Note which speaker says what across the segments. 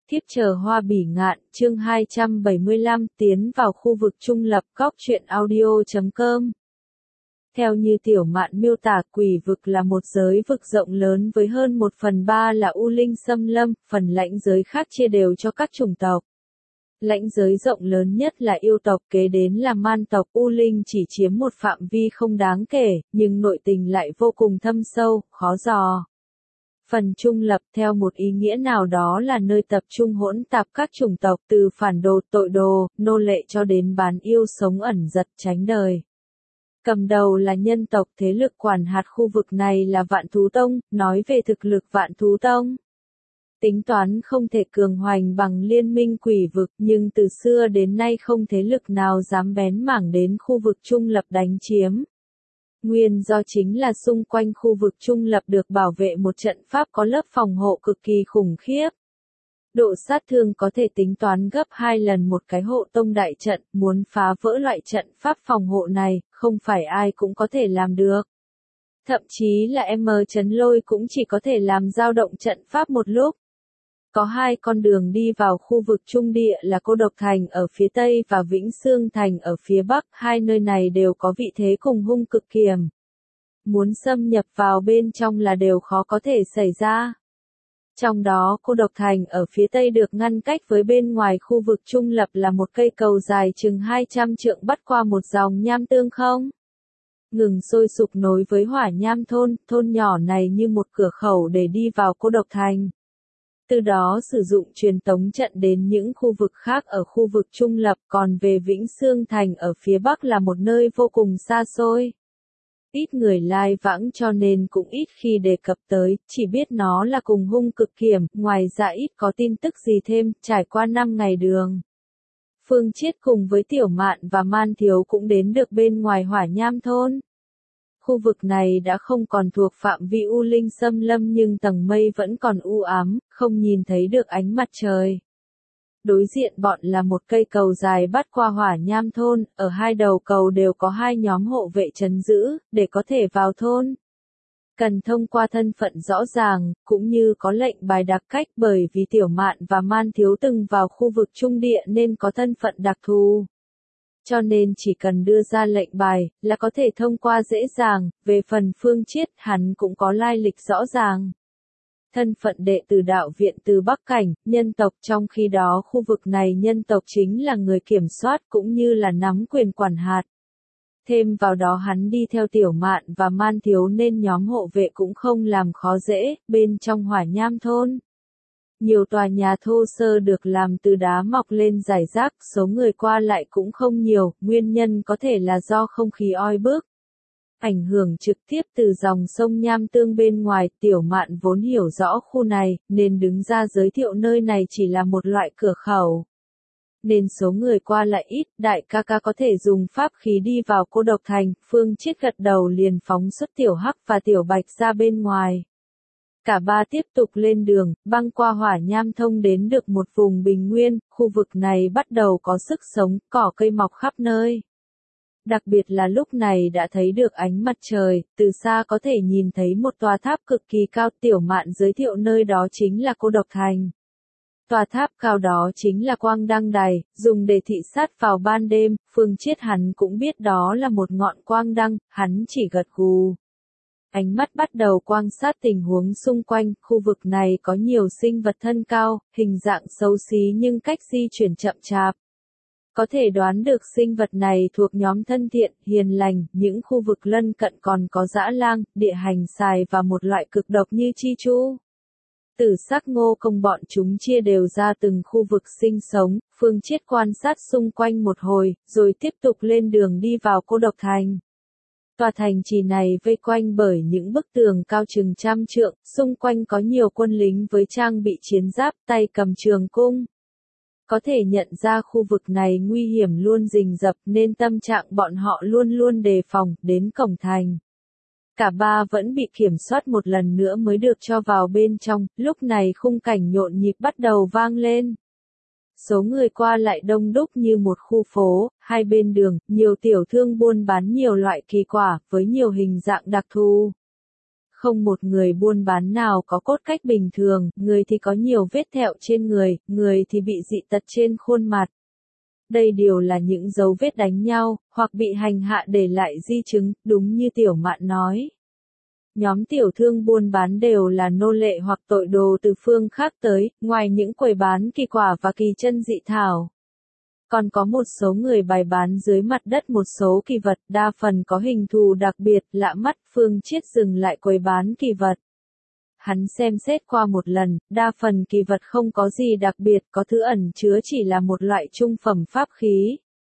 Speaker 1: Thiếp chờ hoa bỉ ngạn, chương 275, tiến vào khu vực trung lập. Góc truyện audio.com. Theo như Tiểu Mạn miêu tả, quỷ vực là một giới vực rộng lớn với hơn 1/3 là u linh xâm lâm, phần lãnh giới khác chia đều cho các chủng tộc. Lãnh giới rộng lớn nhất là yêu tộc, kế đến là man tộc. U linh chỉ chiếm một phạm vi không đáng kể, nhưng nội tình lại vô cùng thâm sâu, khó dò. Phần trung lập theo một ý nghĩa nào đó là nơi tập trung hỗn tạp các chủng tộc, từ phản đồ, tội đồ, nô lệ cho đến bán yêu sống ẩn giật tránh đời. Cầm đầu là nhân tộc, thế lực quản hạt khu vực này là Vạn Thú Tông. Nói về thực lực Vạn Thú Tông, tính toán không thể cường hoành bằng liên minh quỷ vực, nhưng từ xưa đến nay không thế lực nào dám bén mảng đến khu vực trung lập đánh chiếm. Nguyên do chính là xung quanh khu vực trung lập được bảo vệ một trận pháp có lớp phòng hộ cực kỳ khủng khiếp. Độ sát thương có thể tính toán gấp 2 lần một cái hộ tông đại trận, muốn phá vỡ loại trận pháp phòng hộ này, không phải ai cũng có thể làm được. Thậm chí là Chấn Lôi cũng chỉ có thể làm dao động trận pháp một lúc. Có hai con đường đi vào khu vực trung địa là Cô Độc Thành ở phía tây và Vĩnh Xương Thành ở phía bắc, hai nơi này đều có vị thế cùng hung cực kiềm. Muốn xâm nhập vào bên trong là đều khó có thể xảy ra. Trong đó Cô Độc Thành ở phía tây được ngăn cách với bên ngoài khu vực trung lập là một cây cầu dài chừng 200 trượng bắt qua một dòng nham tương không ngừng sôi sục nối với Hỏa Nham thôn. Thôn nhỏ này như một cửa khẩu để đi vào Cô Độc Thành. Từ đó sử dụng truyền tống trận đến những khu vực khác ở khu vực trung lập, còn về Vĩnh Xương Thành ở phía bắc là một nơi vô cùng xa xôi. Ít người lai vãng cho nên cũng ít khi đề cập tới, chỉ biết nó là cùng hung cực kiềm, ngoài ra ít có tin tức gì thêm. Trải qua 5 ngày đường, Phương Chiết cùng với Tiểu Mạn và Man Thiếu cũng đến được bên ngoài Hỏa Nham thôn. Khu vực này đã không còn thuộc phạm vi u linh xâm lâm nhưng tầng mây vẫn còn u ám, không nhìn thấy được ánh mặt trời. Đối diện bọn là một cây cầu dài bắt qua Hỏa Nham thôn, ở hai đầu cầu đều có hai nhóm hộ vệ trấn giữ, để có thể vào thôn. Cần thông qua thân phận rõ ràng, cũng như có lệnh bài đặc cách, bởi vì Tiểu Mạn và Man Thiếu từng vào khu vực trung địa nên có thân phận đặc thù. Cho nên chỉ cần đưa ra lệnh bài, là có thể thông qua dễ dàng. Về phần Phương Chiết, hắn cũng có lai lịch rõ ràng. Thân phận đệ tử đạo viện từ Bắc Cảnh, nhân tộc, trong khi đó khu vực này nhân tộc chính là người kiểm soát cũng như là nắm quyền quản hạt. Thêm vào đó hắn đi theo Tiểu Mạn và Man Thiếu nên nhóm hộ vệ cũng không làm khó dễ. Bên trong Hỏa Nham thôn, nhiều tòa nhà thô sơ được làm từ đá mọc lên rải rác, số người qua lại cũng không nhiều, nguyên nhân có thể là do không khí oi bức. Ảnh hưởng trực tiếp từ dòng sông Nham Tương bên ngoài. Tiểu Mạn vốn hiểu rõ khu này, nên đứng ra giới thiệu nơi này chỉ là một loại cửa khẩu. Nên số người qua lại ít, đại ca ca có thể dùng pháp khí đi vào Cô Độc Thành. Phương Chiết gật đầu liền phóng xuất Tiểu Hắc và Tiểu Bạch ra bên ngoài. Cả ba tiếp tục lên đường, băng qua Hỏa Nham thông đến được một vùng bình nguyên, khu vực này bắt đầu có sức sống, cỏ cây mọc khắp nơi. Đặc biệt là lúc này đã thấy được ánh mặt trời, từ xa có thể nhìn thấy một tòa tháp cực kỳ cao. Tiểu Mạn giới thiệu nơi đó chính là Cô Độc Thành. Tòa tháp cao đó chính là quang đăng đài, dùng để thị sát vào ban đêm. Phương Chiết hắn cũng biết đó là một ngọn quang đăng, hắn chỉ gật gù. Ánh mắt bắt đầu quan sát tình huống xung quanh. Khu vực này có nhiều sinh vật thân cao, hình dạng xấu xí nhưng cách di chuyển chậm chạp. Có thể đoán được sinh vật này thuộc nhóm thân thiện, hiền lành. Những khu vực lân cận còn có dã lang, địa hành xài và một loại cực độc như chi chu. Tử Sắc Ngô Công bọn chúng chia đều ra từng khu vực sinh sống. Phương Chiết quan sát xung quanh một hồi, rồi tiếp tục lên đường đi vào Cô Độc Thành. Tòa thành trì này vây quanh bởi những bức tường cao chừng 100 trượng, xung quanh có nhiều quân lính với trang bị chiến giáp, tay cầm trường cung. Có thể nhận ra khu vực này nguy hiểm luôn rình rập nên tâm trạng bọn họ luôn luôn đề phòng. Đến cổng thành, cả ba vẫn bị kiểm soát một lần nữa mới được cho vào bên trong. Lúc này khung cảnh nhộn nhịp bắt đầu vang lên. Số người qua lại đông đúc như một khu phố, hai bên đường, nhiều tiểu thương buôn bán nhiều loại kỳ quả, với nhiều hình dạng đặc thù. Không một người buôn bán nào có cốt cách bình thường, người thì có nhiều vết thẹo trên người thì bị dị tật trên khuôn mặt. Đây đều là những dấu vết đánh nhau, hoặc bị hành hạ để lại di chứng, đúng như Tiểu Mạn nói. Nhóm tiểu thương buôn bán đều là nô lệ hoặc tội đồ từ phương khác tới, ngoài những quầy bán kỳ quả và kỳ chân dị thảo. Còn có một số người bày bán dưới mặt đất một số kỳ vật, đa phần có hình thù đặc biệt, lạ mắt. Phương Chiết dừng lại quầy bán kỳ vật. Hắn xem xét qua một lần, đa phần kỳ vật không có gì đặc biệt, có thứ ẩn chứa chỉ là một loại trung phẩm pháp khí.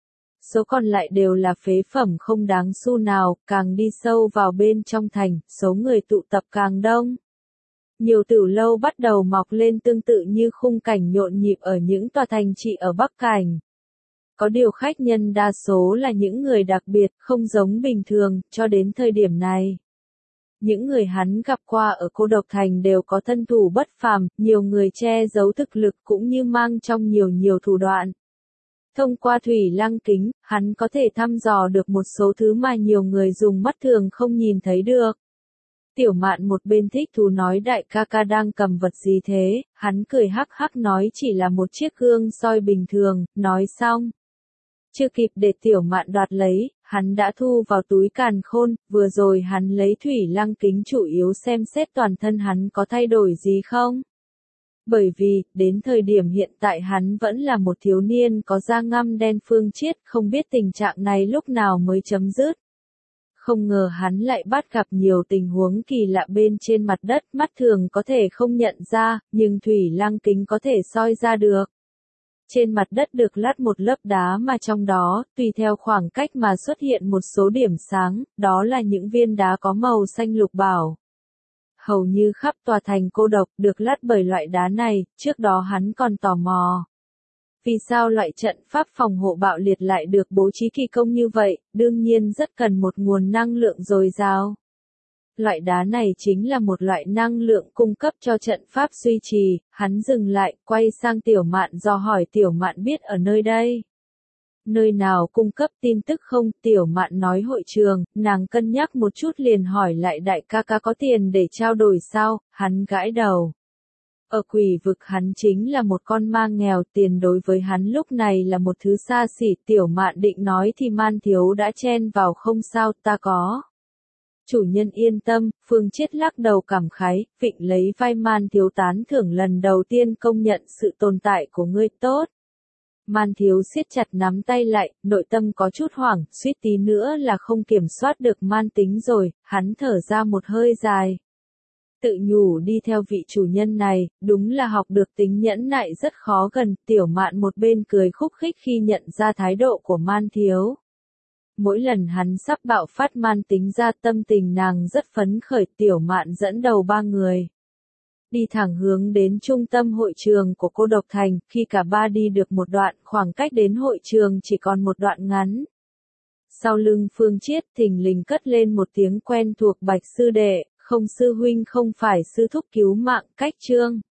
Speaker 1: Số còn lại đều là phế phẩm không đáng xu nào, càng đi sâu vào bên trong thành, số người tụ tập càng đông. Nhiều tiểu lâu bắt đầu mọc lên tương tự như khung cảnh nhộn nhịp ở những tòa thành trị ở Bắc Cảnh. Có điều khách nhân đa số là những người đặc biệt, không giống bình thường, cho đến thời điểm này. Những người hắn gặp qua ở Cô Độc Thành đều có thân thủ bất phàm, nhiều người che giấu thực lực cũng như mang trong nhiều thủ đoạn. Thông qua thủy lăng kính, hắn có thể thăm dò được một số thứ mà nhiều người dùng mắt thường không nhìn thấy được. Tiểu Mạn một bên thích thú nói đại ca ca đang cầm vật gì thế, hắn cười hắc hắc nói chỉ là một chiếc gương soi bình thường, nói xong. Chưa kịp để Tiểu Mạn đoạt lấy, hắn đã thu vào túi càn khôn, vừa rồi hắn lấy thủy lăng kính chủ yếu xem xét toàn thân hắn có thay đổi gì không. Bởi vì, đến thời điểm hiện tại hắn vẫn là một thiếu niên có da ngăm đen. Phương Chiết không biết tình trạng này lúc nào mới chấm dứt. Không ngờ hắn lại bắt gặp nhiều tình huống kỳ lạ bên trên mặt đất, mắt thường có thể không nhận ra, nhưng thủy lăng kính có thể soi ra được. Trên mặt đất được lát một lớp đá mà trong đó, tùy theo khoảng cách mà xuất hiện một số điểm sáng, đó là những viên đá có màu xanh lục bảo. Hầu như khắp tòa thành Cô Độc được lát bởi loại đá này, trước đó hắn còn tò mò. Vì sao loại trận pháp phòng hộ bạo liệt lại được bố trí kỳ công như vậy, đương nhiên rất cần một nguồn năng lượng dồi dào. Loại đá này chính là một loại năng lượng cung cấp cho trận pháp duy trì, hắn dừng lại, quay sang Tiểu Mạn dò hỏi Tiểu Mạn biết ở nơi đây. Nơi nào cung cấp tin tức không? Tiểu Mạn nói hội trường, nàng cân nhắc một chút liền hỏi lại đại ca ca có tiền để trao đổi sao, hắn gãi đầu. Ở Quỷ Vực hắn chính là một con ma nghèo, tiền đối với hắn lúc này là một thứ xa xỉ. Tiểu Mạn định nói thì Man Thiếu đã chen vào không sao, ta có. Chủ nhân yên tâm, Phương Chiết lắc đầu cảm khái, vịnh lấy vai Man Thiếu tán thưởng lần đầu tiên công nhận sự tồn tại của ngươi tốt. Man Thiếu siết chặt nắm tay lại, nội tâm có chút hoảng, suýt tí nữa là không kiểm soát được man tính rồi, hắn thở ra một hơi dài. Tự nhủ đi theo vị chủ nhân này, đúng là học được tính nhẫn nại rất khó gần. Tiểu Mạn một bên cười khúc khích khi nhận ra thái độ của Man Thiếu. Mỗi lần hắn sắp bạo phát man tính ra tâm tình nàng rất phấn khởi. Tiểu Mạn dẫn đầu ba người. Đi thẳng hướng đến trung tâm hội trường của Cô Độc Thành, khi cả ba đi được một đoạn, khoảng cách đến hội trường chỉ còn một đoạn ngắn. Sau lưng Phương Chiết thình lình cất lên một tiếng quen thuộc, Bạch sư đệ, không sư huynh không phải sư thúc cứu mạng, cách chương.